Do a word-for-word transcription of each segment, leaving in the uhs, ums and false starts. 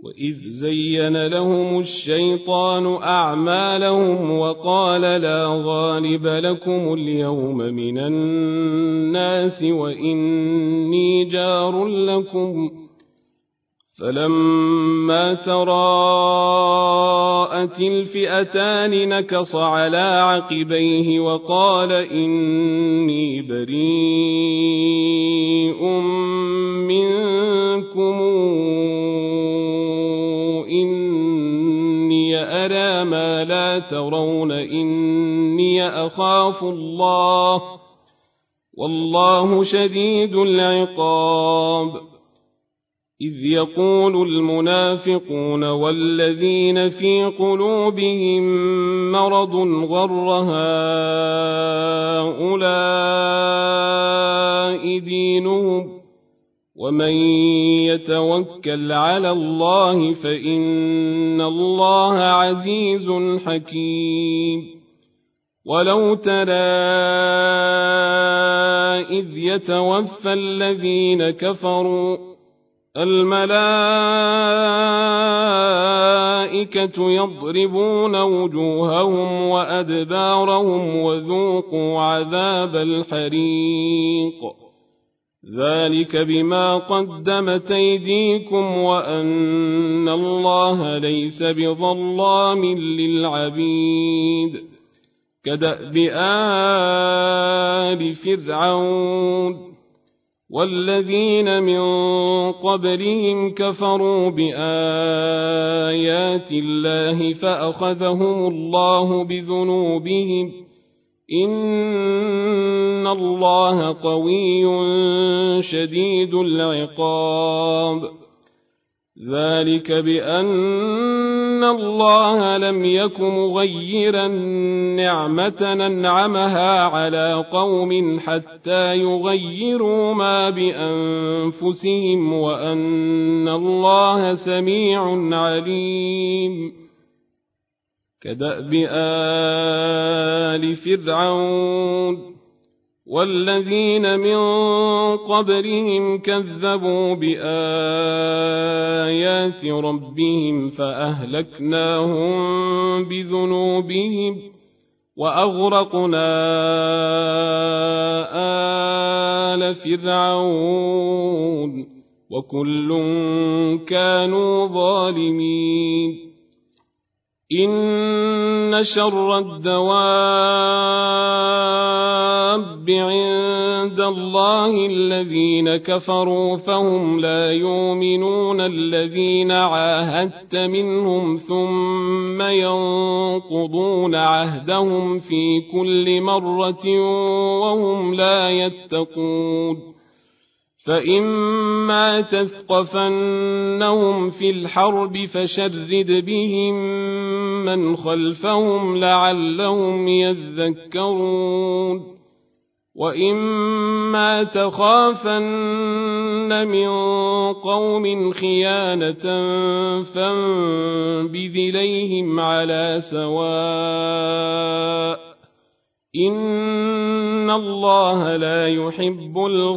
وإذ زين لهم الشيطان أعمالهم وقال لا غالب لكم اليوم من الناس وإني جار لكم فلما تراءت الفئتان نكص على عقبيه وقال إني بريء منكم إني أرى ما لا ترون إني أخاف الله والله شديد العقاب إذ يقول المنافقون والذين في قلوبهم مرض غر هؤلاء دينهم ومن يتوكل على الله فإن الله عزيز حكيم ولو ترى إذ يتوفى الذين كفروا الملائكة يضربون وجوههم وأدبارهم وذوقوا عذاب الحريق ذلك بما قدمت أيديكم وأن الله ليس بظلام للعبيد كدأب آل فرعون والذين من قبلهم كفروا بآيات الله فأخذهم الله بذنوبهم إن الله قوي شديد العقاب ذلك بأن الله لم يك مغيرا نعمة أنعمها على قوم حتى يغيروا ما بأنفسهم وأن الله سميع عليم كدأب آل فرعون والذين من قبلهم كذبوا بآيات ربهم فأهلكناهم بذنوبهم وأغرقنا آل فرعون وكل كانوا ظالمين إن شر الدواب عند الله الذين كفروا فهم لا يؤمنون الذين عاهدت منهم ثم ينقضون عهدهم في كل مرة وهم لا يتقون فإما تثقفنهم في الحرب فشرد بهم من خلفهم لعلهم يذكرون وإما تخافن من قوم خيانة فانبذ إليهم على سواء إن الله لا يحب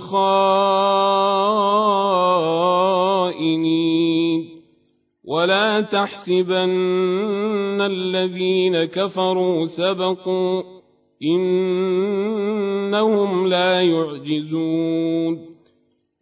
الخائنين ولا تحسبن الذين كفروا سبقوا إنهم لا يعجزون